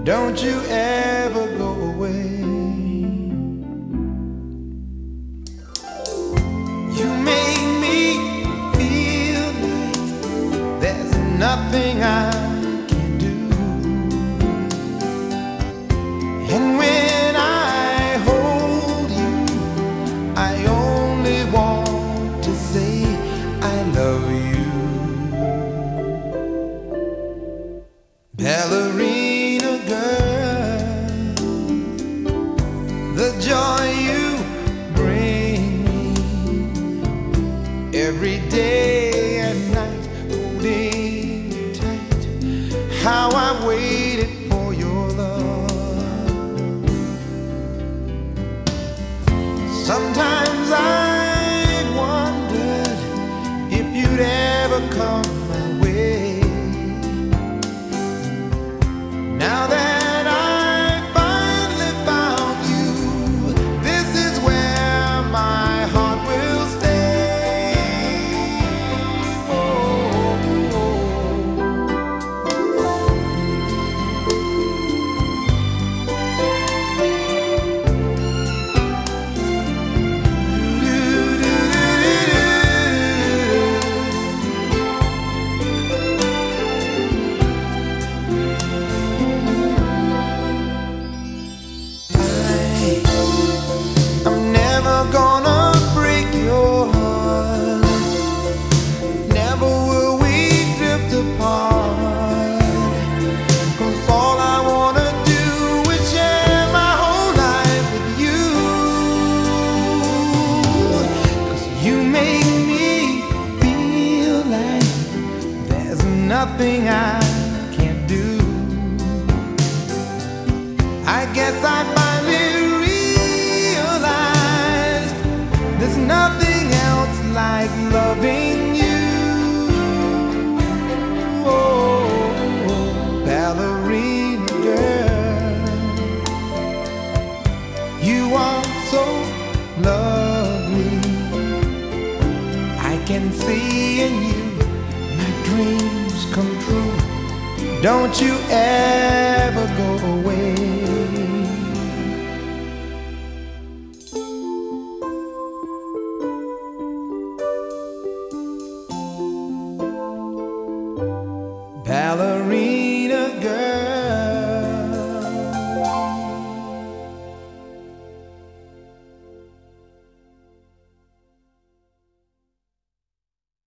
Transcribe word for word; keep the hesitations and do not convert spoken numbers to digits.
Don't you ever go away. You make me feel like there's nothing I can do. And when I hold you, I only want to say I love you. Ballerina girl, the joy you bring me every day and night, holding you tight. How I've waited for your love. Sometimes I've wondered if you'd ever come my way. Now that I finally found you, this is where my heart will stay. Oh, oh, oh. I'm never gonna break your heart. Never will we drift apart. 'Cause all I wanna do is share my whole life with you. 'Cause you make me feel like there's nothing I can't do. I guess I finally realized there's nothing else like loving you. Oh, ballerina girl, you are so lovely. I can see in you my dreams come true. Don't you ever go away.